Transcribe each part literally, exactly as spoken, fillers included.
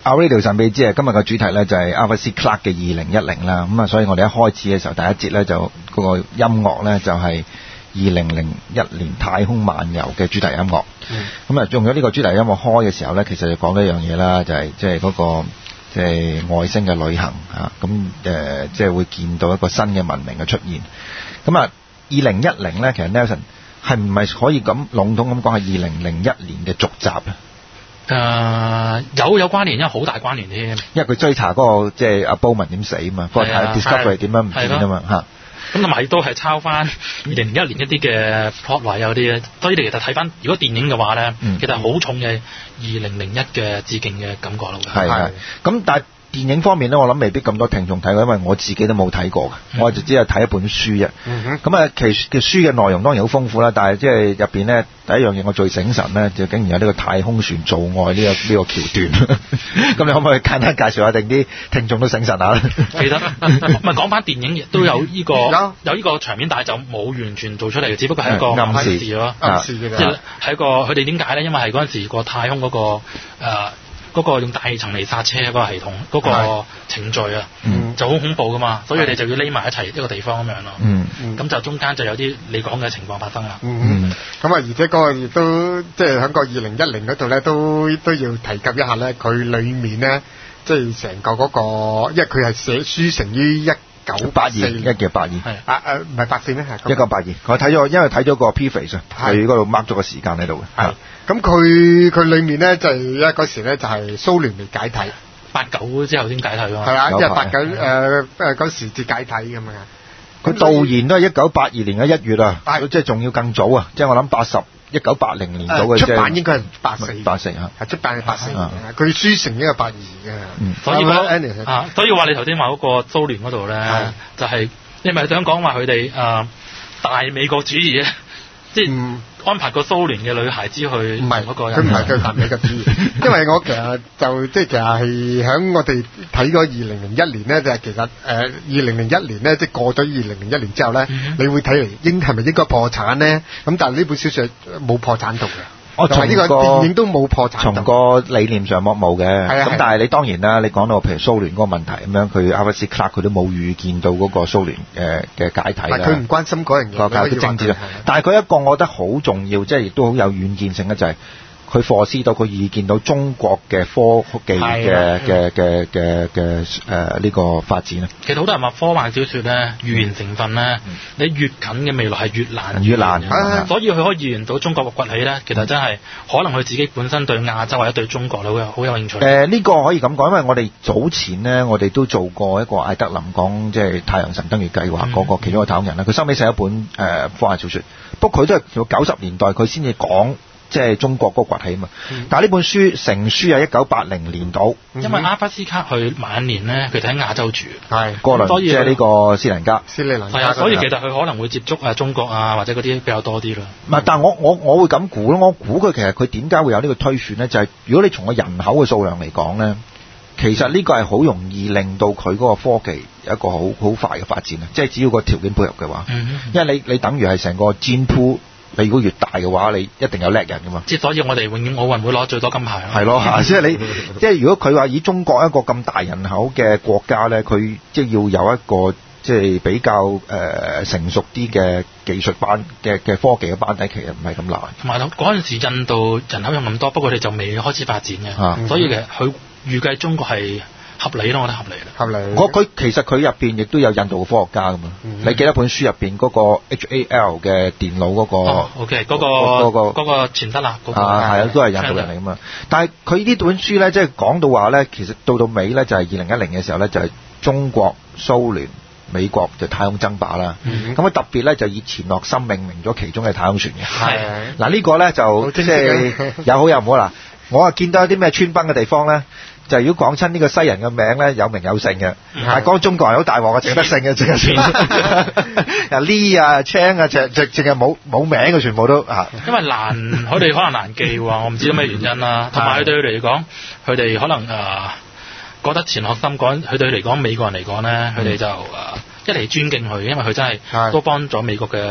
Our Radio 神秘之夜今日嘅主題咧就係 Arthur C. Clarke 嘅二零一零啦，咁啊，所以我哋一開始嘅時候第一節咧就嗰個音樂咧就係二零零一年太空漫遊嘅主題音樂。咁啊、嗯，用咗呢個主題音樂開嘅時候咧，其實就講咗一樣嘢啦，就係即係嗰個即係、就是、外星嘅旅行啊，咁誒即係會見到一個新嘅文明嘅出現。咁啊，二零一零咧，其實 Nelson 係唔係可以咁籠統咁講係二零零一年嘅續集咧？ 誒、uh, 有有關聯，因為好大關聯添。因為佢追查嗰、那個即係阿 Bowman 點死啊嘛，嗰、那個 Discovery 點樣唔見啊嘛嚇。咁同埋都係抄翻二零零一年一啲嘅 plot 位有啲咧，所以你其實睇翻如果電影嘅話咧，嗯、其實好重嘅二零零一嘅致敬嘅感覺咯。 係係。咁但係電影方面咧，我諗未必咁多聽眾睇過，因為我自己都冇睇過嘅，嗯、我就只係睇一本書啫。咁啊、嗯哼，其嘅書嘅內容當然好豐富啦，但係即係入邊咧第一樣嘢我最醒神咧，就竟然有呢個太空船做愛呢、這個呢、這個橋段。咁你可唔可以簡單介紹下，定啲聽眾都醒神下？ 其實唔係講翻電影亦都有呢、這個、嗯、有呢個場面，但係就冇完全做出嚟嘅，只不過係一個暗示咯，暗示嘅。即係係一個佢哋點解咧？因為係嗰陣時個太空嗰、那個誒。呃嗰個用大氣層嚟剎車嗰個系統，嗰、嗰個程序啊，嗯、就好恐怖噶嘛，所以佢哋就要匿埋一齊一個地方咁樣咯。嗯，咁、嗯、就中間就有啲你講嘅情況發生啦。 嗯，咁啊、嗯，而且嗰個亦都即係喺個二零一零嗰度咧，都都要提及一下咧，佢裡面咧，即係成個嗰、嗰個，因為佢係寫書成於一九八二，一九八二，係啊誒，唔係八四咩？係一九八二，我睇咗，因為睇咗個 preface 啊，佢嗰度 mark 咗個時間喺度嘅。係。 咁佢佢裏面咧就係因為嗰時咧就係蘇聯未解體， 八九之後先解體咯。 係啊，因為八九誒誒嗰時至解體咁樣。 佢導言都係一九八二年嘅一月啊，即係仲要更早啊，即係我諗八十一九八零年到嘅啫。 出版應該係八四， 八四嚇， 係出版係八四年啊。佢書成應該係八二嘅。 嗯，所以講啊，所以話你頭先話嗰個蘇聯嗰度咧，就係你咪想講話佢哋誒大美國主義咧，即係。安排個蘇聯嘅女孩子去，唔係嗰個人， 佢唔係佢談美國主義，因為我其實就即係其實係喺我哋睇過二零零一年咧，就係其實誒二零零一年咧，即係過咗二零零一年之後咧，嗯、你會睇嚟應係咪應該破產咧？咁但係呢本小説冇破產到嘅。我從呢個電影都冇破產， 從個理念上冇冇嘅。咁但係你當然啦，你講到譬如蘇聯嗰個問題咁樣，佢 Arthur C. Clarke 佢都冇預見到嗰個蘇聯誒嘅解體啦。 佢唔關心嗰樣嘢， 個政治啦。但係佢一個我覺得好重要，即係亦都好有遠見性嘅就係、是。佢課思到佢預見到中國嘅科技嘅嘅嘅嘅嘅誒呢個發展咧。 其實好多人話科幻小説咧，預言成分咧，嗯、你越近嘅未來係越難越難。 所以佢可以預言到中國嘅崛起咧，其實真係可能佢自己本身對亞洲或者對中國咧好有好有興趣。誒呢、 呃這個可以咁講，因為我哋早前咧，我哋都做過一個艾德林講即係太陽神登月計劃嗰個其中一個太空人啦。佢收尾寫一本誒、呃、科幻小説，不過佢都係到九十年代佢先至講。即係中國嗰個崛起嘛，嗯、但係呢本書成書係一九八零年到， 因為阿巴斯卡佢晚年咧，佢喺亞洲住， 係哥倫，即係呢個斯林加， 斯里蘭加， 係啊，所以其實佢可能會接觸啊中國啊或者嗰啲比較多啲咯。 唔係、嗯，但係我我我會咁估咯，我估佢其實佢點解會有呢個推算咧？就係、是、如果你從個人口嘅數量嚟講咧，其實呢個係好容易令到佢嗰個科技有一個好好快嘅發展啊！即係只要個條件配合嘅話，嗯嗯因為你你等於係成個 gene pool。你如果越大嘅話，你一定有叻人噶嘛。 即係所以我哋永遠奧運會攞最多金牌。 係咯，即係你，即係如果佢話以中國一個咁大人口嘅國家咧，佢即係要有一個即係比較誒、呃、成熟啲嘅技術班嘅嘅科技嘅班底，其實唔係咁難。 同埋嗰陣時印度人口有咁多，不過佢哋就未開始發展嘅，啊、所以其實佢預計中國係。合理咯，我覺得合理啦。 合理。 我佢其實佢入邊亦都有印度嘅科學家噶嘛。嗯、你記得本書入邊嗰個 H A L 嘅電腦嗰、嗰個、 哦、？OK，嗰、嗰個嗰、嗰個嗰個錢德勒嗰個啊，係啊，都係印度人嚟噶嘛。但係佢呢本書咧，即係講到話咧，其實到到尾咧就係二零一零嘅時候咧，就係、是、中國、蘇聯、美國就太空爭霸啦。咁佢、嗯、特別咧就以錢學森命名咗其中嘅太空船嘅。係嗱的呢個咧就即係有好有唔好啦。我啊見到有啲咩穿崩嘅地方咧。就如果講親呢個西人嘅名咧，有名有姓嘅，但係講中國人好大鑊嘅，淨得姓嘅，淨係算。啊 Lee 啊 Chang 啊，淨淨淨係冇冇名嘅，全部都啊。 因為難，佢哋可能難記喎，我唔知道咩原因啦。同埋佢對佢哋嚟講，佢哋可能誒、呃、覺得錢學森講，佢對佢嚟講，美國人嚟講咧，佢哋就誒、呃、一嚟尊敬佢，因為佢真係都幫咗美國嘅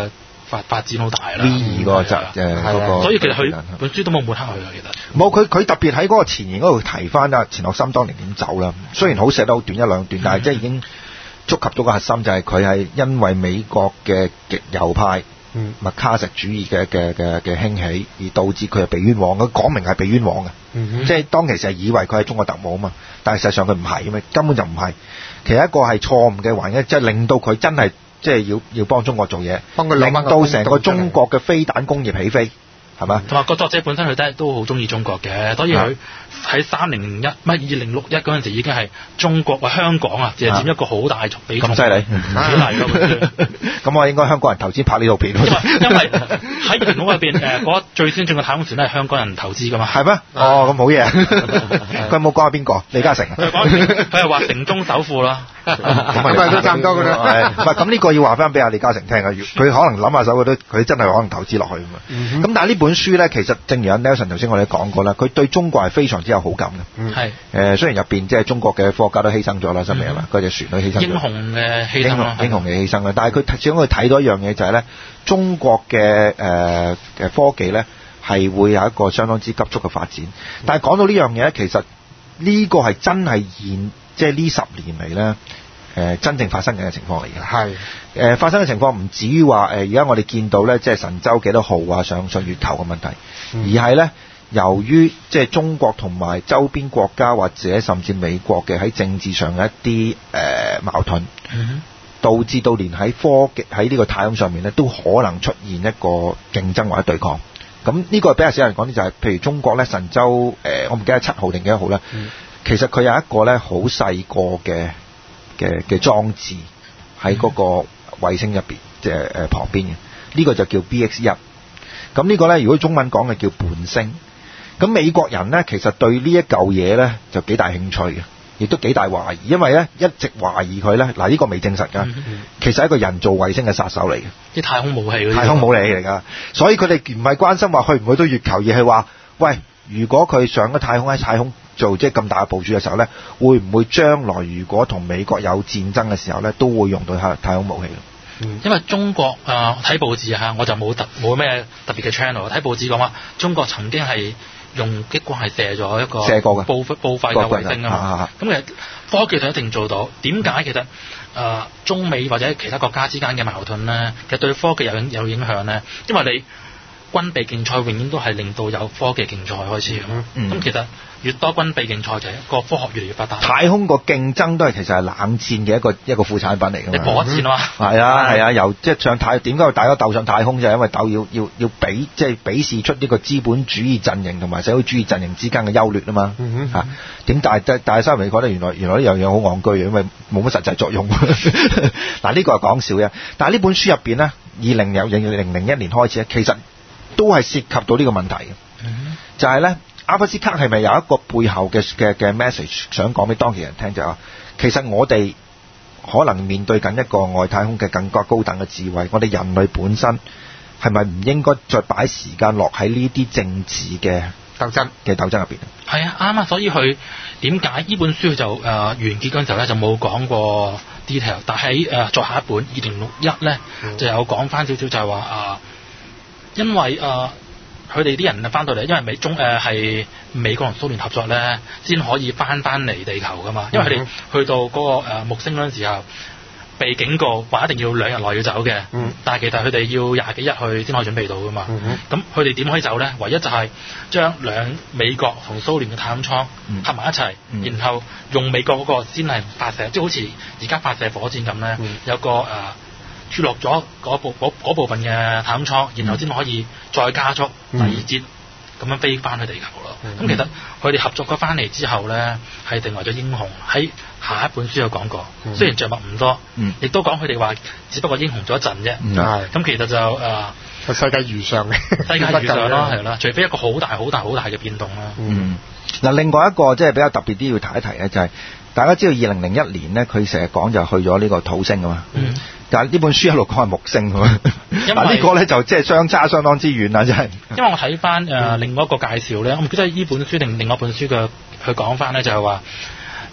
發發展好大啦。 V 二個集誒嗰個， 所以其實佢本書都冇抹黑佢嘅，其實。 冇，佢佢特別喺嗰個前言嗰度提翻啊錢學森當年點走啦。雖然好寫得好短一兩段，但係即係已經觸及到個核心，就係佢係因為美國嘅極右派。嗯，麥卡錫主義嘅嘅嘅嘅興起，而導致佢係被冤枉。佢講明係被冤枉嘅，嗯、即係當其時係以為佢係中國特務啊嘛，但係實際上佢唔係咁，根本就唔係。其實一個係錯誤嘅環境，即係令到佢真係即係要要幫中國做嘢，令到成個中國嘅飛彈工業起飛，係嘛？同埋個作者本身佢都都好中意中國嘅，所以佢喺三零零一唔係二零六一嗰陣時已經係中國或香港啊，就係佔一個好大比重。 咁犀利， 幾大㗎？ 咁我應該香港人投資拍呢套片。因為因為喺二零六入邊誒嗰最先進嘅太空船都係香港人投資㗎嘛。 係咩？哦，咁好嘢。佢冇講下邊個？李嘉誠。 佢講佢係話城中首富啦。 咁咪都差唔多㗎啦。 唔係咁呢個要話翻俾阿李嘉誠聽啊！佢可能諗下手，佢都佢真係可能投資落去㗎嘛。咁、嗯、但係呢本書咧，其實正如阿 Nelson 頭先我哋講過啦，佢對中國係非常之有好感嘅。係、嗯。誒雖然入邊即係中國嘅科學家都犧牲咗啦，真係嘛？嗰隻船都犧牲咗。英雄嘅犧牲啦。英雄嘅犧牲啦，但係佢始終佢睇到一樣嘢就係咧，中國嘅誒嘅科技咧係會有一個相當之急速嘅發展。但係講到呢樣嘢咧，其實呢個係真係現即係呢十年嚟咧。誒、呃、真正發生緊嘅情況嚟嘅，係誒、呃、發生嘅情況唔至於話誒而家我哋見到咧，即係神舟幾多號啊上上月球嘅問題，嗯、而係咧由於即係中國同埋周邊國家或者甚至美國嘅喺政治上嘅一啲誒、呃、矛盾，嗯、導致到連喺科技喺呢個太空上面咧都可能出現一個競爭或者對抗。咁呢個比較少人講啲就係、是，譬如中國咧神舟誒、呃、我唔記得七號定幾多號啦、嗯，其實佢有一個咧好細個嘅。嘅嘅裝置喺嗰個衛星入邊，即係誒旁邊嘅，呢、這個就叫 B X 一。咁呢個咧，如果中文講嘅叫伴星。咁美國人咧，其實對呢一嚿嘢咧就幾大興趣嘅，亦都幾大懷疑，因為咧一直懷疑佢咧，嗱、這、呢個未證實㗎、嗯嗯，其實係一個人造衛星嘅殺手嚟嘅， 啲太空武器， 太空武器嚟㗎。所以佢哋唔係關心話去唔去到月球，而係話，喂，如果佢上咗太空喺太空做即係咁大嘅部署嘅時候咧，會唔會將來如果同美國有戰爭嘅時候咧，都會用到太太空武器？ 嗯、因為中國啊，睇、呃、報紙嚇，我就冇特冇咩特別嘅 channel 睇報紙講話，中國曾經係用激光係射咗一個射過嘅報報廢嘅衛星啊嘛。咁其實科技就一定做到。點解其實誒、呃、中美或者其他國家之間嘅矛盾咧，其實對科技有有影響咧？因為你軍備競賽永遠都係令到有科技競賽開始咁、嗯嗯、其實越多軍備競賽，就係個科學越嚟越發達。太空個競爭都係其實係冷戰嘅一個一個副產品嚟㗎嘛。你火箭啊嘛。係啊係啊，由即係上太點解大家鬥上太空就係因為鬥要要要比即係比試出呢個資本主義陣營同埋社會主義陣營之間嘅優劣啊嘛。嗯嚇點大但係收尾覺得原來原來呢樣嘢好戇居嘅，因為冇乜實際作用。嗱呢個係講笑嘅，但係呢本書入邊咧，二零由二零零一年開始咧，其實都係涉及到呢個問題嘅、嗯，就係、是、咧，阿弗斯卡係咪有一個背後嘅嘅嘅 message 想講俾當地人聽，就係、是、話其實我哋可能面對緊一個外太空嘅更加高等嘅智慧，我哋人類本身係咪唔應該再擺時間落喺呢啲政治嘅鬥爭嘅鬥爭入邊？ 係啊，啱啊，所以佢點解呢本書就誒、呃、完結嗰陣時候咧就冇講過 detail， 但係誒再下一本二零六一咧就有講翻少少，就係話啊。因為誒，佢哋啲人啊翻到嚟，因為美中誒係、呃、美國同蘇聯合作咧，先可以翻翻嚟地球噶嘛。因為佢哋去到嗰、那個、呃、木星嗰陣時候，被警告話一定要兩日內要走嘅、嗯。但係其實佢哋要廿幾日去先可以準備到噶嘛。咁佢哋點可以走咧？唯一就係將兩美國同蘇聯嘅太空艙合埋一齊、嗯，然後用美國嗰個先係發射，即係好似而家發射火箭咁咧、嗯，有個誒。呃脫落咗嗰部嗰部分嘅太空艙，然後先可以再加速第二節咁樣飛翻去地球咯。咁、嗯、其實佢哋合作咗翻嚟之後咧，係成為咗英雄。喺下一本書有講過，嗯、雖然著墨唔多，亦、嗯、都講佢哋話，只不過英雄咗一陣啫。咁、嗯、其實就誒、呃， 世界如常嘅， 世界如常咯，係啦。除非一個好大、好大、好大嘅變動啦。 嗯，嗱，另外一個即係比較特別啲要提一提咧，就係、是、大家知道二零零一年咧，佢成日講就去咗呢個土星啊嘛。嗯。但係呢本書一路講係木星㗎嘛，嗱呢個咧就即係相差相當之遠啦，真係。 因為我睇翻誒另外一個介紹咧，我唔記得呢本書定另外一本書嘅佢講翻咧，就係話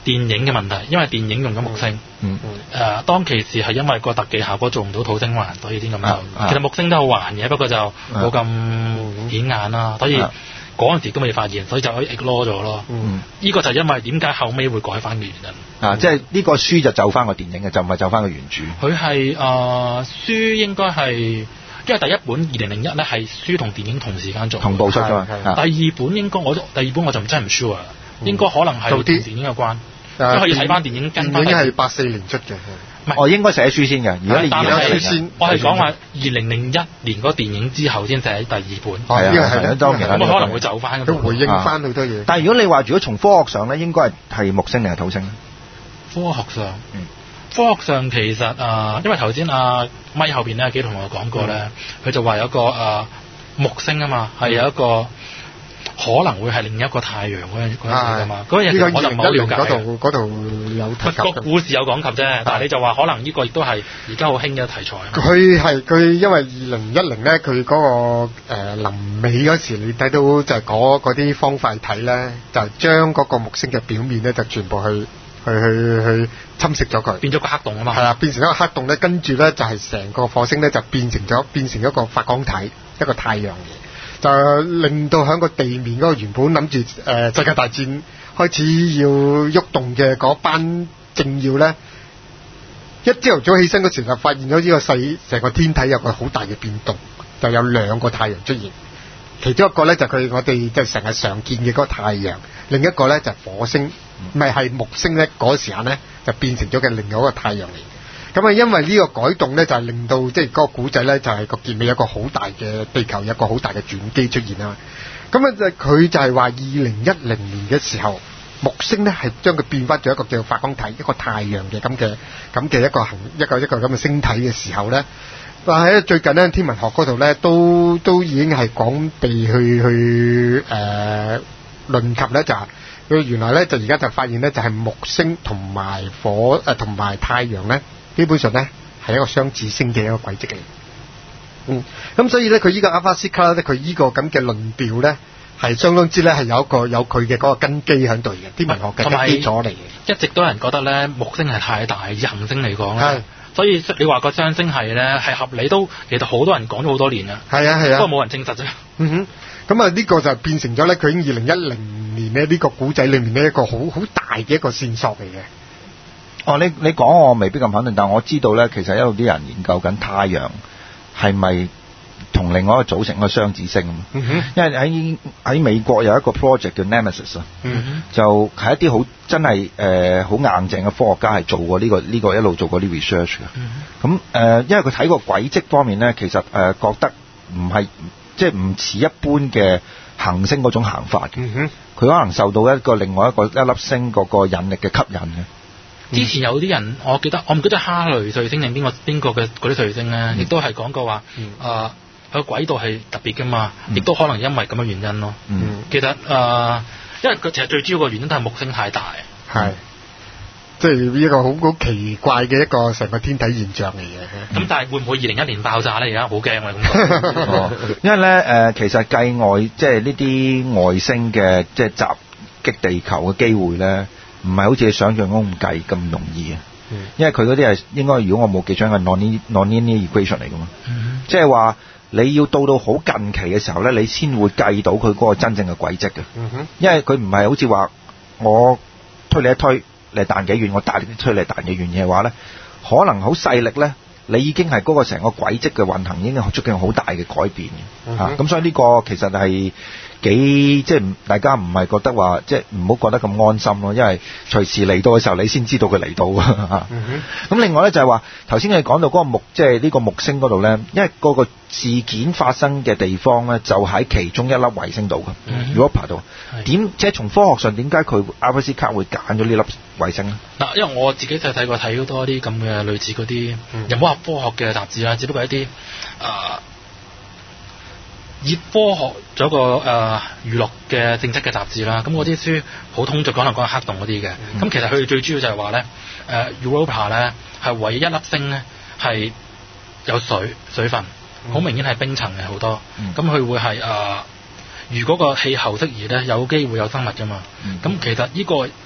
電影嘅問題，因為電影用咗木星。 嗯嗯。誒、呃，當其時係因為個特技效果做唔到土星環，所以先咁樣。 啊、 其實木星都好環嘅，不過就冇咁顯眼啦，所以嗰陣時都未發現，所以就可以 ignore 咗咯。嗯。呢個就係因為點解後尾會改翻嘅原因。 啊，即係呢個書就就翻個電影嘅，就唔係就翻個原著。 佢係誒書應該係。因為第一本二零零一咧係書同電影同時間做同步出㗎嘛， 第二本應該我第二本我就真係唔 sure 啦，應該可能係同電影有關，因為可以睇翻電影跟翻。 電影係八四年出嘅， 唔係我應該寫書先嘅。如果你二零零先， 我係講話二零零一年嗰個電影之後先寫第二本。 係啊係啊，當然啦。 咁可能會就翻。 都回應翻好多嘢。 但係如果你話如果從科學上咧，應該係係木星定係土星咧？ 科學上，嗯。科學上其實啊、呃，因為頭先啊咪後邊咧幾同我講過咧，佢、嗯、就話有個啊、呃、木星啊嘛，係、嗯、有一個可能會係另一個太陽嗰樣嗰樣嘢㗎嘛。嗰樣嘢我就唔好了解。嗰度嗰度有提及。個故事有講及啫，但係你就話可能呢個亦都係而家好興嘅題材。 佢係佢因為二零一零咧，佢嗰、嗰個誒臨、呃、尾嗰時，你睇到就係嗰嗰啲方塊體咧，就將嗰個木星嘅表面咧，就全部去。去去去侵蝕咗佢， 變咗個黑洞啊嘛。 係啊，變成一個黑洞咧，跟住咧就係成個火星咧就變成咗變成一個發光體，一個太陽嘅，就令到喺個地面嗰個原本諗住誒世界大戰開始要喐動嘅嗰班政要咧，一朝頭早起身嗰時就發現咗呢個世成個天體有個好大嘅變動，就有兩個太陽出現，其中一個咧就佢、是、我哋就成日常見嘅嗰個太陽，另一個咧就係、火星。咪係木星咧，嗰時間咧就變成咗嘅另外一個太陽嚟。咁啊，因為呢個改動咧，就係令到即係嗰個古仔咧，就係個結尾有個好大嘅地球有個好大嘅轉機出現啦。咁啊，就佢就係話二零一零年嘅時候，木星咧係將佢變翻咗一個叫發光體，一個太陽嘅咁嘅咁嘅一個行一個一個咁嘅星體嘅時候咧。但係最近咧天文學嗰度咧都都已經係講地去去誒論及咧就係。佢原來咧就而家就發現咧就係木星同埋火誒同埋太陽咧，基本上咧係一個雙子星嘅一個軌跡嚟。嗯，咁所以咧佢依個阿法斯卡咧，佢依個咁嘅論調咧係相當之咧係有一個有佢嘅嗰個根基喺度嘅，天文學嘅基礎嚟嘅。 一直都有人覺得咧木星係太大，以行星嚟講咧，所以你話個雙星係咧係合理都，其實好多人講咗好多年啦。係啊係啊，不過冇人證實啫。 嗯哼，咁啊呢個就變成咗咧佢已經二零一零年咧呢個古仔裏面呢一個好好大嘅一個線索嚟嘅。 哦，你你講我未必咁肯定，但我知道咧，其實一路啲人研究緊太陽係咪同另外一個組成一個雙子星。嗯哼，因為喺喺美國有一個 project 叫 Nemesis 啊、嗯哼，就係一啲好真係誒好硬淨嘅科學家係做過呢、這個呢、這個一路做過啲 research 嘅。咁、嗯、誒、呃，因為佢睇個軌跡方面咧，其實誒、呃、覺得唔係即係唔似一般嘅行星嗰種行法嘅。嗯哼，佢可能受到一個另外一個一粒星嗰個引力嘅吸引嘅。 之前有啲人，我記得我唔記得哈雷彗星定邊個邊個嘅嗰啲彗星咧，亦、嗯、都係講過話，啊、嗯，佢、呃、軌道係特別噶嘛，亦、嗯、都可能因為咁嘅原因咯。嗯，其實誒、呃，因為佢其實最主要個原因都係木星太大，係， 即係一個好好奇怪嘅一個成個天體現象嚟嘅。咁、 嗯、但係會唔會二零一年爆炸咧？而家好驚啊！咁哦，因為咧誒、呃，其實計外即係呢啲外星嘅即係襲擊地球嘅機會咧。唔係好似你想象中咁計咁容易啊、嗯！因為佢嗰啲係應該，如果我冇記錯係 non-linear equation 嚟噶嘛，即係話你要到到好近期嘅時候咧，你先會計到佢嗰個真正嘅軌跡嘅。因為佢唔係好似話我推你一推，你彈幾遠，我大力推你彈幾遠嘅話咧，可能好細力咧，你已經係嗰個成個軌跡嘅運行已經出現好大嘅改變嘅。嚇、嗯，咁、啊、所以呢個其實係。幾即係大家唔係覺得話即係唔好覺得咁安心咯，因為隨時嚟到嘅時候你先知道佢嚟到啊。咁、嗯、另外咧就係話頭先你講到嗰個木即係呢個木星嗰度咧，因為嗰個事件發生嘅地方咧就喺其中一粒衛星度嘅、嗯、Europa 度。點即係從科學上點解佢阿巴斯卡會揀咗呢粒衛星咧？嗱，因為我自己就睇過睇好多啲咁嘅類似嗰啲又冇話科學嘅雜誌啦，只不過一啲啊。呃以科學做一個誒娛樂嘅性質嘅雜誌啦，咁嗰啲書好通俗講嚟講係黑洞嗰啲嘅，咁、嗯、其實佢哋最主要就係話咧，誒、呃、Europa 咧係唯一一粒星咧係有水水分，好、嗯、明顯係冰層嘅好多，咁、嗯、佢會係誒、呃，如果個氣候適宜咧，有機會有生物噶嘛，咁、嗯、其實呢個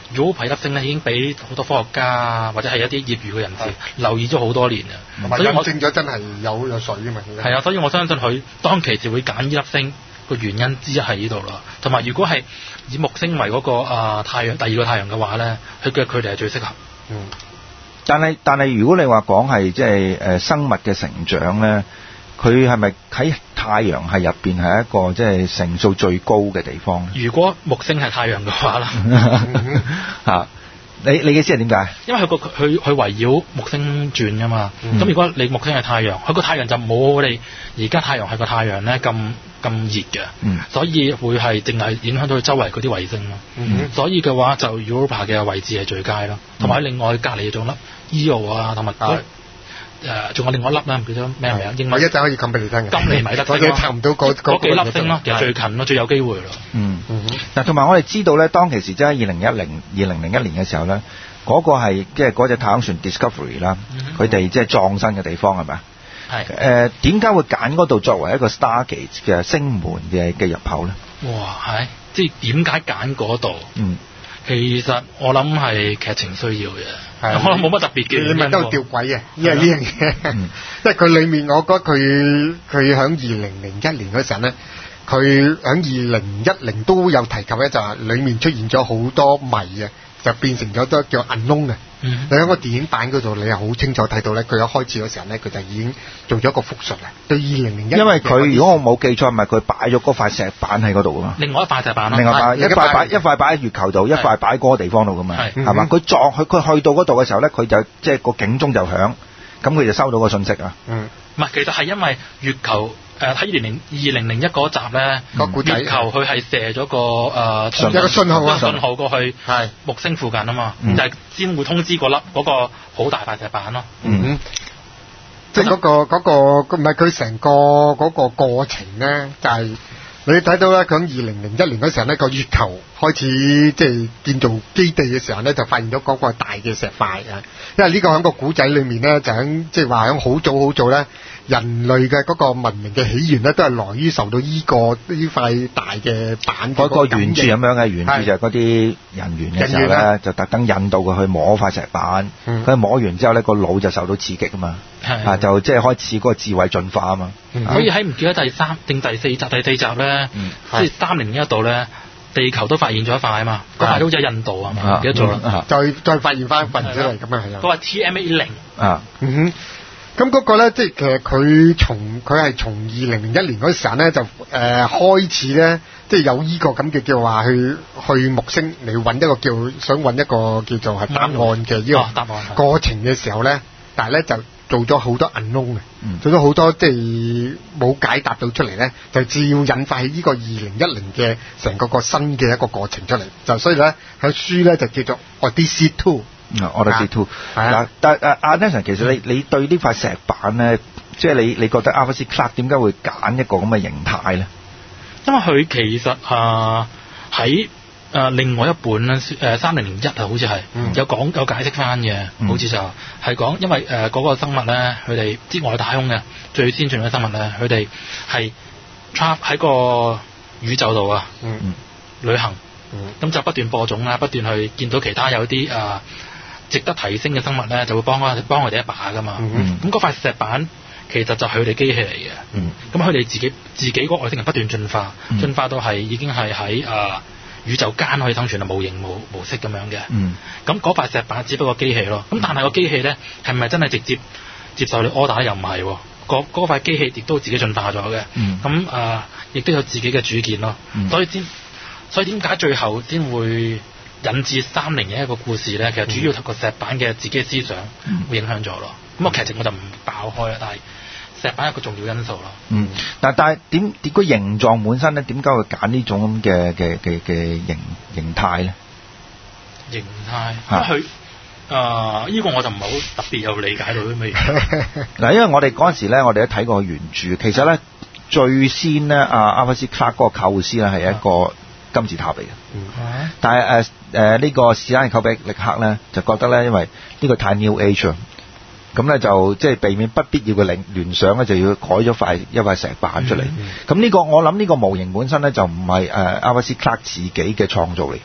Europa 粒星咧已經俾好多科學家或者係一啲業餘嘅人士留意咗好多年啊， 所以我證咗真係有有水㗎嘛。 係啊，所以我相信佢當其時會揀呢粒星個原因之一喺呢度啦。同埋如果係以木星為嗰、那個啊、呃、太陽第二個太陽嘅話咧，佢嘅距離係最適合。 嗯。但係但係如果你話講係即係誒生物嘅成長咧，佢係咪喺太陽系入邊係一個即係成數最高嘅地方？ 如果木星係太陽嘅話啦， 嚇，你你嘅意思係點解？ 因為佢個佢佢圍繞木星轉噶嘛，咁、嗯、如果你木星係太陽，佢個太陽就冇我哋而家太陽系個太陽咧咁咁熱嘅，嗯、所以會係淨係影響到佢周圍嗰啲衛星咯。嗯、所以嘅話就 Europa 嘅位置係最佳咯，同埋、嗯、另外隔離仲粒 Io 啊，同埋誒仲有另外一粒咧，唔記得咩名？英文我一陣可以講俾你聽嘅。 金尼米德星， 我哋查唔到嗰嗰幾粒星咯，其實最近咯，最有機會咯。 嗯嗯。嗱，同埋我哋知道咧，當其時即係二零一零二零零一年嘅時候咧，嗰、那個係即係嗰隻太空船 Discovery 啦，佢哋即係葬身嘅地方係咪？係。誒點解會揀嗰度作為一個 Stargate 嘅星門嘅嘅入口咧？ 哇，係，即係點解揀嗰度？嗯。其實我諗係劇情需要嘅，我諗冇乜特別嘅。 你咪都吊詭嘅，因為呢樣嘢，嗯、因為佢裡面我覺得佢佢喺二零零一年嗰陣咧，佢喺二零一零都有提及咧，就係裡面出現咗好多謎嘅，就變成咗都叫 unknown 嘅。嗯、你喺個電影版嗰度，你又好清楚睇到咧，佢一開始嗰時候咧，佢就已經做咗一個復述啦。對二零零一， 因為佢如果我冇記錯，咪佢擺咗嗰塊石板喺嗰度噶嘛。 另外一塊石板咯， 另外一塊一塊擺一塊擺喺月球度，一塊擺喺嗰個地方度噶嘛。係係嘛？佢撞佢佢去到嗰度嘅時候咧，佢就即係個警鐘就響，咁佢就收到個信息啊。嗯， 唔係，其實係因為月球。誒喺二零零二零零一嗰集咧，嗯、月球佢係射咗個誒、呃、 一個信號啊， 信號過去木星附近啊嘛，嗯、就係先會通知嗰粒嗰個好大塊石板咯。嗯，嗯即係嗰、嗰個嗰、嗰個唔係佢成個嗰個過程咧，就係、是、你睇到咧，佢喺二零零一年嗰時候咧，個月球開始即係建造基地嘅時候咧，就發現咗嗰個大嘅石塊啊。因為呢個喺個古仔裏面咧，就喺即係話喺好早好早咧。人類嘅嗰個文明嘅起源咧，都係來於受到依、這個呢塊大嘅板嗰個圓柱咁樣嘅圓柱，就係嗰啲人猿嘅時候咧，就特登引導佢去摸塊石板。佢、嗯、摸完之後咧，個腦就受到刺激啊嘛，啊就即係開始嗰個智慧進化啊嘛。 嗯、所以喺唔記得第三定第四集第四集咧，嗯、即係三零一度咧，地球都發現咗一塊啊嘛，嗰塊好似喺印度啊嘛，唔記得咗啦。 再再發現翻一份出嚟咁樣係啊。 嗰個 T M A 零啊。嗯哼。咁嗰個咧，即係其實佢從佢係從二零零一年嗰時候咧，就誒、呃、開始咧，即係有依個咁嘅叫話去去木星嚟揾一個叫想揾一個叫做係答案嘅呢個答案過程嘅時候咧，但係咧就做咗好多 unknown 嘅，嗯、做咗好多即係冇解答到出嚟咧，就照引發起呢個二零一零嘅成個個新嘅一個過程出嚟，就所以咧喺書咧就叫做 Odyssey Two。 我哋 two 嗱，但係阿 Nelson 其實你你對呢塊石板咧，即係你你覺得 Arthur C. Clarke 點解會揀一個咁嘅形態咧？ 因為佢其實啊喺誒另外一本咧誒三零零一啊，好似係有講有解釋翻嘅，嗯、好似就係講因為誒嗰、呃那個生物咧，佢哋之外太空嘅最先進嘅生物咧，佢哋係 trap 喺個宇宙度啊，嗯、旅行，咁、嗯、就不斷播種啦，不斷去見到其他有啲啊。呃值得提升嘅生物咧，就會幫佢幫佢哋一把噶嘛。咁嗰、嗯、塊石板其實就係佢哋機器嚟嘅。咁佢哋自己自己個外星人不斷進化，嗯、進化到係已經係喺啊宇宙間可以生存嘅無形模模式咁樣嘅。咁嗰、嗯、塊石板只不過機器咯。咁但係個機器咧係咪真係直接接受你 order 又唔係？嗰嗰塊機器亦都自己進化咗嘅。咁、嗯、啊，亦都有自己嘅主見咯。嗯、所以先所以點解最後先會引致三零嘅一個故事咧，其實主要同個石板嘅自己嘅思想會影響咗咯。咁個、嗯、劇情我就唔爆開啦，但係石板係一個重要因素咯。嗯， 嗱，但係點點個形狀本身咧，點解會揀呢種咁嘅嘅嘅嘅形形態咧？ 形態，因為佢啊，呢個我就唔係好特別有理解到啲咩嘢。 嗱，因為我哋嗰陣時咧，我哋都睇過原著，其實咧最先咧，阿 Arthur C. Clarke 嗰個構思咧係一個金字塔嚟嘅。嗯、但係誒誒呢個史丹利寇比力克咧就覺得咧，因為呢個太 New Age，咁咧就即係避免不必要嘅聯聯想咧，就要改咗塊一塊石板出嚟。咁呢、嗯嗯、個我諗呢個模型本身咧就唔係誒 Arthur C. Clarke 自己嘅創造嚟，而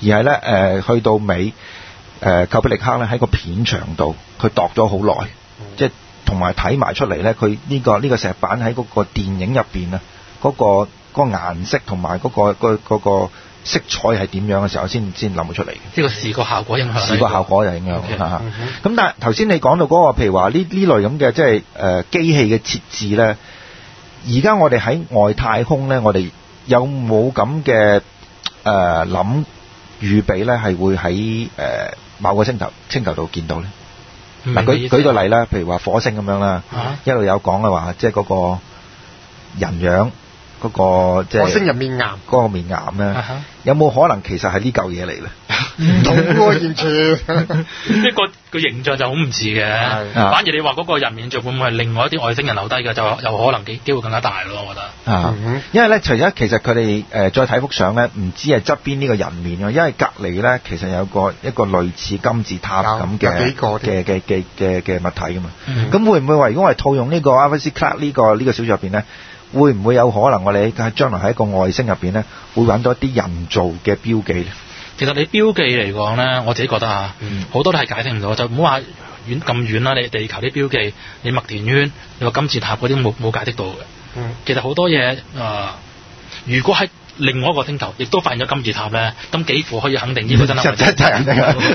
而係咧誒去到尾誒寇比力克咧喺個片場度，佢度咗好耐，嗯、即係同埋睇埋出嚟咧，佢呢、呢個呢、呢個石板喺嗰個電影入邊啊，嗰、嗰個嗰、嗰個顏色同埋嗰個嗰、嗰個嗰個色彩係點樣嘅時候，先先諗到出嚟嘅。 呢個視覺效果影響。 視覺效果就影響嚇。咁、 okay. 嗯、但係頭先你講到嗰、嗰個，譬如話呢呢類咁嘅即係誒機器嘅設置咧，而家我哋喺外太空咧，我哋有冇咁嘅誒諗預備咧？係會喺誒、呃、某個星球星球度見到咧？嗱，舉舉個例啦，譬如話火星咁樣啦、啊，一路有講嘅話，即係嗰個人樣。嗰、那個即係火星入面岩嗰個面岩咧、啊，有冇可能其實係呢嚿嘢嚟咧？ 唔同喎，完全呢個個形象就好唔似嘅。反而你話嗰個人面像會唔會係另外一啲外星人留低嘅，就有可能機機會更加大咯，我覺得。啊， 嗯、因為咧，除咗其實佢哋誒再睇幅相咧，唔知係側邊呢個人面㗎，因為隔離咧其實有個一個類似金字塔咁嘅嘅嘅嘅嘅嘅物體㗎嘛。咁、嗯、會唔會話如果我係套用呢個 Arthur C. Clarke 呢個呢個小說入邊咧？會唔會有可能我哋喺將來喺一個外星入邊咧，會揾到一啲人造嘅標記咧？ 其實你標記嚟講咧，我自己覺得嚇，好、嗯、多都係解釋唔到，就唔好話遠咁遠啦。你地球啲標記，你麥田圈，你話金字塔嗰啲冇冇解釋到嘅、嗯。其實好多嘢啊、呃，如果喺另外一個星球亦都發現咗金字塔咧，咁幾乎可以肯定呢個真係真真真肯定啊！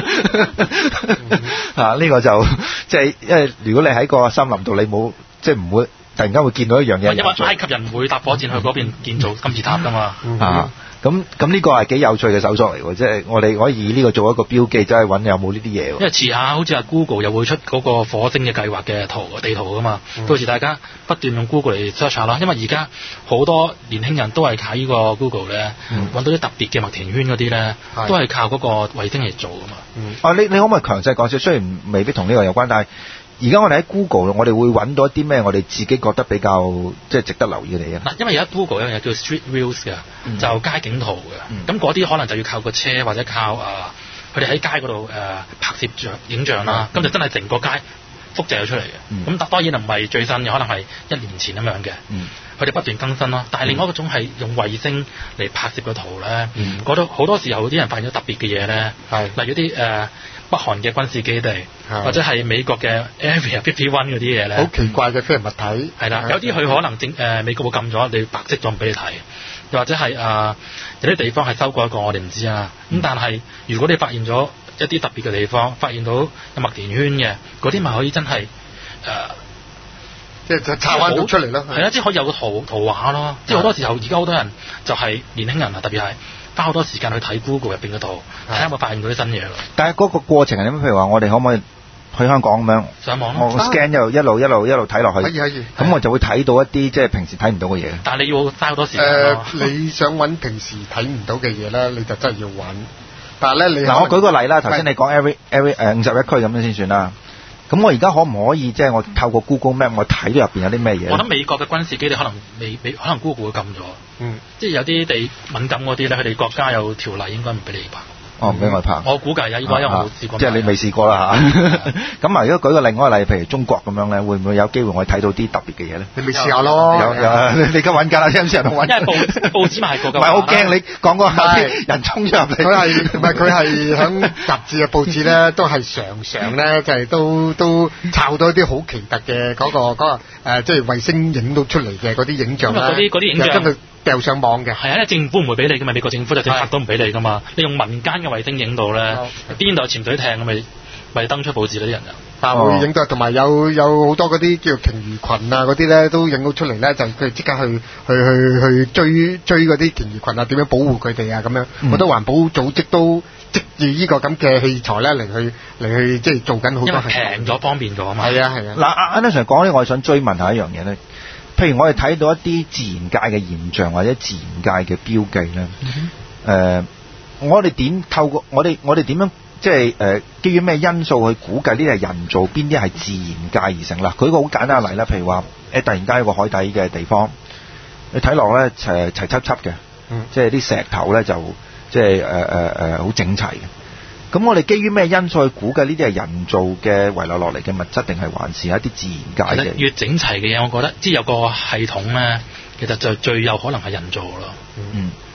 啊，呢、呢個就即係因為如果你喺個森林度，你冇即係唔會。突然間會見到一樣嘢， 因為埃及人唔會搭火箭去嗰邊建造金字塔㗎嘛。 嗯、啊，咁咁呢個係幾有趣嘅手作嚟喎，即係我哋可以以呢個做一個標記，走去揾有冇呢啲嘢。因為遲下好似係 Google 又會出嗰個火星嘅計劃嘅圖地圖㗎嘛、嗯，到時大家不斷用 Google 嚟 search 下啦。因為而家好多年輕人都係靠呢個 Google 咧，揾、嗯、到啲特別嘅麥田圈嗰啲咧，都係靠嗰個衛星嚟做㗎嘛。 嗯、啊，你你可唔可以強勢講少？雖然未必同呢個有關，但係。而家我哋喺 Google，我哋會揾到一啲咩？我哋自己覺得比較即係值得留意嘅嘢啊！嗱， 因為而家 Google 有樣嘢叫 Street Views 嘅、嗯，就街景圖嘅。咁嗰啲可能就要靠個車或者靠啊，佢哋喺街嗰度誒拍攝像影像啦。咁、嗯、就真係成個街複製咗出嚟嘅。咁、嗯、當然唔係最新嘅，可能係一年前咁樣嘅。佢、嗯、哋不斷更新咯。但係另外一種係用衛星嚟拍攝嘅圖咧，嗰度好多時候啲人發現咗特別嘅嘢咧，例如啲誒。呃北韓嘅軍事基地，或者係美國嘅 Area 五十一嗰啲嘢咧， 好奇怪嘅飛行物體。 係啦，有啲佢可能整誒、呃、美國會禁咗，你白色咗唔俾你睇，又或者係啊、呃、有啲地方係修改過，我哋唔知啊。咁、嗯、但係如果你發現咗一啲特別嘅地方，發現到有麥田圈嘅，嗰啲咪可以真係誒， 即係插翻到出嚟咯。 係啊，即係可以有個圖圖畫咯。即係好多時候，而家好多人就係年輕人啊，特別係。花好多時間去睇 Google 入邊嗰度，睇下有冇發現到啲新嘢咯。 但係嗰個過程係點？譬如話，我哋可唔可以去香港咁樣上網咯？ 我 scan 一路一路一路一路睇落去。 可以可以。 咁我就會睇到一啲即係平時睇唔到嘅嘢。 但係你要嘥好多時間。誒、 呃，你想揾平時睇唔到嘅嘢咧，你就真係要揾。但係咧，你嗱，我舉個例啦。頭先你講 every every 誒五十一區咁樣先算啦。咁我而家可唔可以即係、就是、我透過 Google Map 我睇到入邊有啲咩嘢？ 我諗美國嘅軍事基地可能未未可能 Google 會禁咗。嗯，即係有啲地敏感嗰啲咧，佢哋國家有條例應該唔俾你拍。 哦，唔俾我拍。 我估計有，依家因為我冇試過。 即係你未試過啦嚇。咁啊，如果舉個另外一個例，譬如中國咁樣咧，會唔會有機會我睇到啲特別嘅嘢咧？ 你未試下咯。 有有，你而家揾緊啦，有冇人同揾？ 因為報報紙賣過㗎。 唔係好驚你講嗰下啲人衝咗入嚟。 佢係唔係佢係響雜誌嘅報紙咧，都係常常咧，就係都都抄到一啲好奇特嘅嗰個嗰個誒，即係衛星影到出嚟嘅嗰啲影像啦。 嗰啲嗰啲影像。 掉上網嘅， 係啊！政府唔會俾你噶嘛，美國政府就政策都唔俾你噶嘛。你用民間嘅衛星影到咧，邊度有潛水艇咁咪咪登出報紙嗰啲人啊？ 但係會影到，同埋有有好多嗰啲叫鯨魚群啊嗰啲咧，都影到出嚟咧，就佢即刻去去去去追追嗰啲鯨魚群啊，點樣保護佢哋啊咁樣。好多環保組織都藉住呢個咁嘅器材咧嚟去嚟去即係做緊好多。因為平咗方便咗啊嘛。 係啊係啊。 嗱，阿 Anderson 講咧，我係想追問下一樣嘢咧。譬如我哋睇到一啲自然界嘅現象或者自然界嘅標記咧，誒、嗯呃，我哋點透過我哋我哋點樣即係誒基於咩因素去估計呢啲係人造，邊啲係自然界而成啦？舉個好簡單嘅例啦，譬如話誒突然間有個海底嘅地方，你睇落咧齊齊輯輯嘅，即係啲石頭咧就即係誒誒誒好整齊嘅。咁我哋基於咩因素去估計呢啲係人造嘅遺留落嚟嘅物質，定係還是一啲自然界嘅？ 越整齊嘅嘢，我覺得即係有個系統咧，其實就最有可能係人造咯。嗯，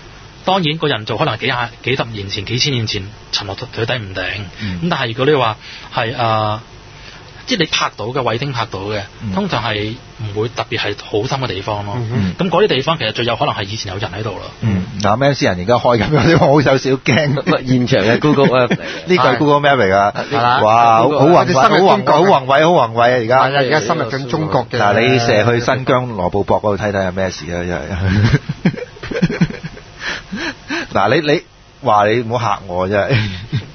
當然個人造可能幾廿幾十年前、幾千年前沉落水底唔定。咁、嗯、但係如果你話係誒，即係你拍到嘅衛星拍到嘅，嗯、通常係唔會特別係好深嘅地方咯。咁嗰啲地方其實最有可能係以前有人喺度咯。 嗯，嗱咩私人而家開緊嗰啲，我好有少少驚。現場嘅 Google Map 嚟嘅，呢個係 Google Map 嚟㗎。哇，好宏偉，好宏好宏偉，好宏偉啊！而家係啊，而家深入緊中國嘅。 嗱，你射去新疆羅布泊嗰度睇睇係咩事啊？真係。嗱，你你話你唔好嚇我真係。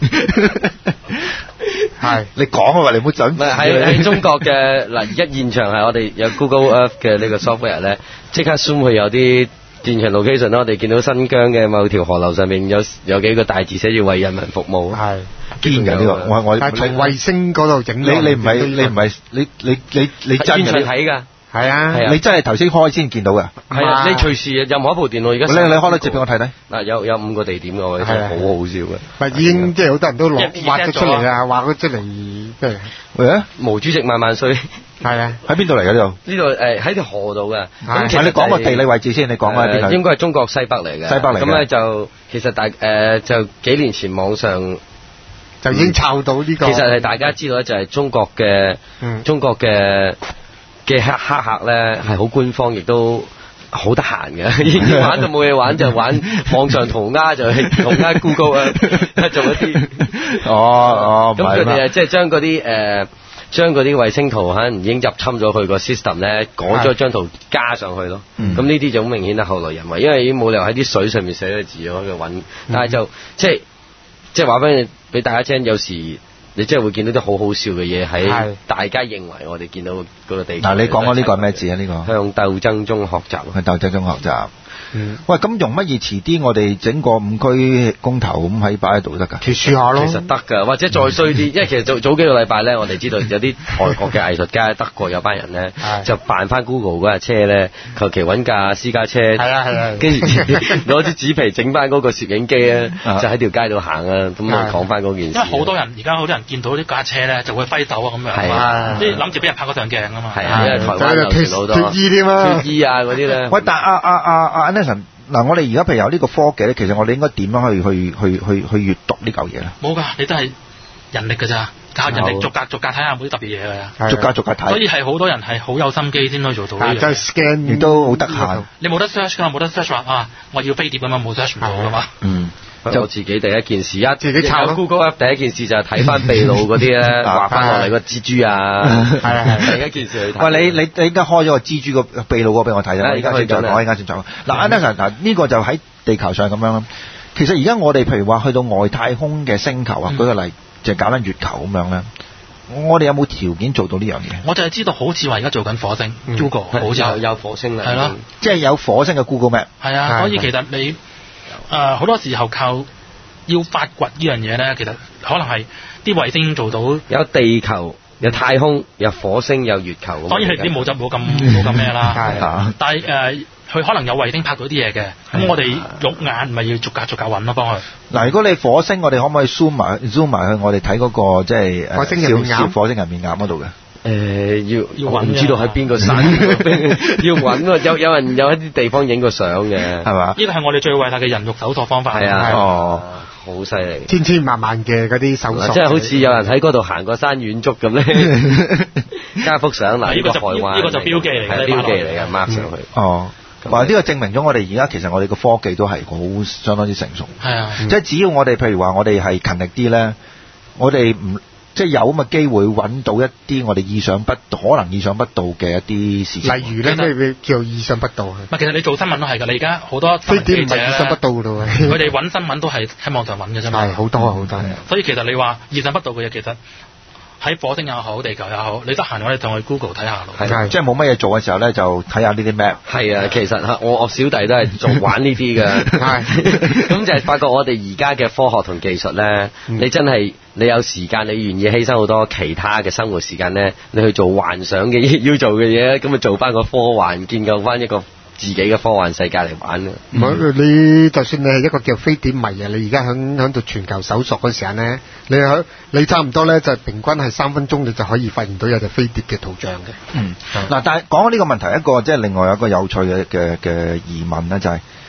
係，你講啊，你唔好準。 喺喺中國嘅嗱，而家現場係我哋有 Google Earth 嘅呢個 software 咧，即刻 zoom 去有啲現場 location 啦。我哋見到新疆嘅某條河流上面有有幾個大字寫住為人民服務。係堅嘅呢個，我我係從衛星嗰度整。 你你唔係你唔係你你你你真嘅睇㗎。 係啊， 你真係頭先開先見到㗎。 係啊，你隨時任何一部電腦而家。 你你開得直俾我睇睇。嗱， 有有五個地點㗎喎，真係好好笑嘅。 咪已經即係好多人都攞畫咗出嚟啊，畫咗出嚟咩？ 喂啊！ 毛主席萬萬歲。 係啊， 喺邊度嚟㗎呢度？ 呢度誒喺條河度㗎。 咁其實你講個地理位置先，你講喺邊度？ 應該係中國西北嚟嘅。 西北嚟嘅。咁咧就其實大誒就幾年前網上就已經抄到呢個。 其實係大家知道咧，就係中國嘅中國嘅。嘅黑黑客咧係好官方，亦都好得閒嘅。玩就冇嘢玩，就玩網上塗鴉，就係塗鴉 Google 啊，做一啲。 哦哦， 咁佢哋即係將嗰啲誒，將嗰啲衛星圖可能已經入侵咗佢個 system 咧，改咗張圖加上去咯。咁呢啲就好明顯係後來人為，因為已經冇理由喺啲水上面寫咗字喺度揾。但係就即係即係話俾俾大家聽，有時。你真係會見到啲好好笑嘅嘢喺大家認為我哋見到嗰個地方。嗱， 你講緊呢個係咩字啊？呢個向鬥爭中學習， 向鬥爭中學習。嗯，喂，咁容乜易遲啲我哋整個五區公投咁喺擺喺度得㗎？ 其實下咯， 其實得㗎，或者再衰啲，因為其實早早幾個禮拜咧，我哋知道有啲外國嘅藝術家，德國有班人咧，就扮翻 Google 嗰架車咧，求其揾架私家車，係啊係啊， 跟住攞啲紙皮整翻嗰個攝影機啊，就喺條街度行啊，咁啊講翻嗰件事。 因為好多人而家好多人見到呢架車咧，就會揮手啊咁樣，即係諗住俾人拍嗰上鏡啊嘛。 係啊，因為台灣有時好多脫衣添啊， 脫衣啊嗰啲咧。 喂，但阿阿阿阿 Anderson。嗱，我哋而家譬如有呢個科技咧，其實我哋應該點樣去去去去去閱讀呢嚿嘢咧？ 冇㗎，你都係人力㗎咋，靠人力逐格逐格睇下有冇啲特別嘢㗎。 逐格逐格睇。 所以係好多人係好有心機先可以做到呢樣。 就係 scan 亦都好得閒。 你冇得 search 㗎嘛，冇得 search 話啊，我要飛碟㗎嘛，冇 search 唔到㗎嘛。 嗯。 就自己第一件事，一自己抄 Google App 第一件事就係睇翻秘魯嗰啲咧，畫翻落嚟個蜘蛛啊，係係第一件事去睇。 喂，你你你而家開咗個蜘蛛個秘魯嗰個俾我睇啦，我而家先再講，而家先再講。嗱 Anderson 嗱呢個就喺地球上咁樣啦。其實而家我哋譬如話去到外太空嘅星球啊，舉個例就搞緊月球咁樣咧，我哋有冇條件做到呢樣嘢？ 我就係知道好似話而家做緊火星 Google，好似有有火星啦， 係咯， 即係有火星嘅 Google Map。 係啊，所以其實你誒好多時候靠要發掘呢樣嘢咧，其實可能係啲衛星做到有地球、有太空、有火星、有月球。 當然係啲冇就冇咁冇咁咩啦。係，但係誒，佢可能有衛星拍到啲嘢嘅，咁我哋肉眼咪要逐格逐格揾咯，幫佢。嗱， 如果你火星，我哋可唔可以 zoom 埋 zoom 埋去我哋睇嗰個即係火星人面岩火星人面岩嗰度嘅？ 誒，要要揾，唔知道喺邊個山，要揾喎。有有人有一啲地方影過相嘅，係嘛？ 呢個係我哋最偉大嘅人肉搜索方法。 係啊，哦。好犀利， 千千萬萬嘅嗰啲搜索， 即係好似有人喺嗰度行過山遠足咁咧，加幅相嗱， 呢個就呢個就標記嚟嘅， 係標記嚟嘅 mark 上去。 哦，話呢個證明咗我哋而家其實我哋個科技都係好相當之成熟。 係啊， 即係只要我哋譬如話我哋係勤力啲咧，我哋唔即係有咁嘅機會揾到一啲我哋意想不可能意想不到嘅一啲事情。 例如咧，咩叫意想不到啊？ 其實你做新聞都係㗎，你而家好多飛碟唔係意想不到㗎咯。 佢哋揾新聞都係喺網上揾嘅啫嘛。 係好多好多。 所以其實你話意想不到嘅嘢，其實喺火星又好，地球又好，你得閒我哋就去 Google 睇下咯。 係，即係冇乜嘢做嘅時候咧，就睇下呢啲 map。 係啊，其實我我小弟都係做玩呢啲嘅。係，咁就係發覺我哋而家嘅科學同技術咧，你真係你有時間，你願意犧牲好多其他嘅生活時間咧，你去做幻想嘅要做嘅嘢，咁咪做翻個科幻，建構翻一個自己嘅科幻世界嚟玩啊！ 唔係你就算你係一個叫飛碟迷啊，你而家響響度全球搜索嗰時候咧，你響你差唔多咧就平均係三分鐘你就可以發現到有隻飛碟嘅圖像嘅。 嗯，嗱，但係講呢個問題，一個即係另外有一個有趣嘅嘅嘅疑問咧，就係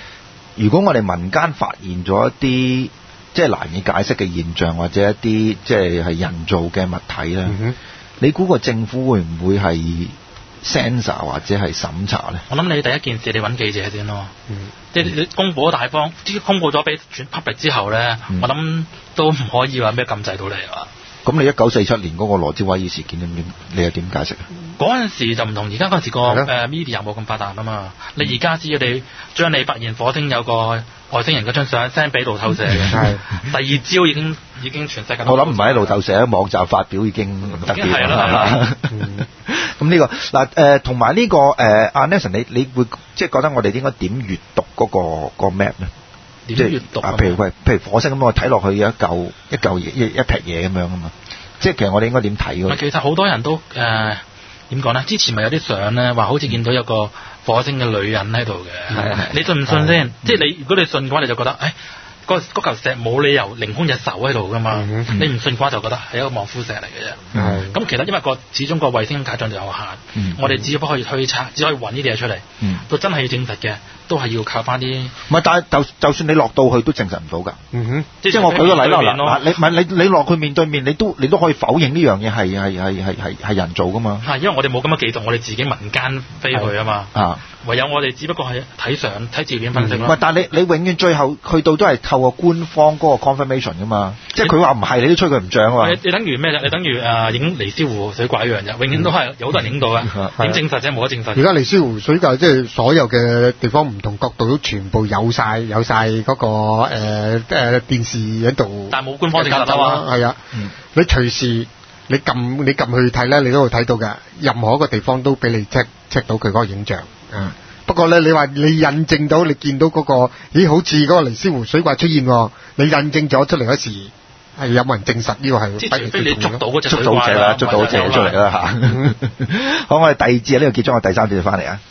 如果我哋民間發現咗一啲即係難以解釋嘅現象，或者一啲即係係人造嘅物體咧，嗯、你估個政府會唔會係 censor 或者係審查咧？我諗你第一件事你揾記者先咯，嗯、即係你公佈咗大方，即係公佈咗俾全 public 之後咧，嗯、我諗都唔可以話咩禁制到你啊。咁你一九四七年嗰個羅茲威爾事件點點，你又點解釋啊？嗰陣時就唔同而家嗰陣時個誒 media 冇咁發達啊嘛。嗯、你而家知佢哋將你發現火星有個外星人嗰張相 send 俾路透社嘅，係第二朝已經已經全世界。我諗唔係喺路透社喺網站發表已經特別係啦。咁呢個嗱誒，同埋呢個誒阿 Nelson，你你會即係覺得我哋應該點閱讀嗰個個 map 咧？點閱讀啊？譬如喂，譬如火星咁，我睇落去有一嚿一嚿嘢一一撇嘢咁樣啊嘛。即係其實我哋應該點睇㗎？其實好多人都誒點講咧？之前咪有啲相咧，話好似見到有個火星嘅女人喺度嘅。係係。你信唔信先？嗯、即係你如果你信嘅話，你就覺得誒。哎嗰嗰嚿石冇理由凌空隻手喺度噶嘛，嗯嗯、你唔信嘅話就覺得係一個望夫石嚟嘅啫。咁、嗯、其實因為個始終個衛星解像度有限，嗯、我哋只不過可以推測，只可以揾呢啲嘢出嚟。嗯、到真係要證實嘅，都係要靠翻啲。唔係，但係就就算你落到去都證實唔到㗎。嗯哼，即係我舉個例啦，嗱，你唔係你你落去面對面，你都你都可以否認呢樣嘢係係係係係係人造㗎嘛。係因為我哋冇咁嘅技術，我哋自己民間飛去啊嘛。啊，唯有我哋只不過係睇相睇照片分析咯。唔係、嗯，但係你你永遠最後去到都係透過官方嗰個 confirmation 㗎嘛，即係佢話唔係，你都吹佢唔漲啊嘛。你你等於咩啫？你等於誒影尼斯湖水怪一樣啫，永遠都係有好多人影到嘅，點證實啫？冇得證實。而家尼斯湖水怪即係所有嘅地方唔同角度都全部有晒有晒嗰、那個誒誒、呃呃、電視喺度，但係冇官方證實啊嘛。係啊，嗯、你隨時你撳你撳去睇咧，你都會睇到嘅。任何一個地方都俾你 check check 到佢嗰個影像。嗯。不過咧，你話你印證到你見到嗰、那個，咦？好似嗰個尼斯湖水怪出現喎，你印證咗出嚟嗰時，係有冇人證實呢個係？即係除非你捉到嗰隻水怪啦，捉到隻出嚟啦嚇。好，我哋第二節呢度結束，我第三節就翻嚟啊。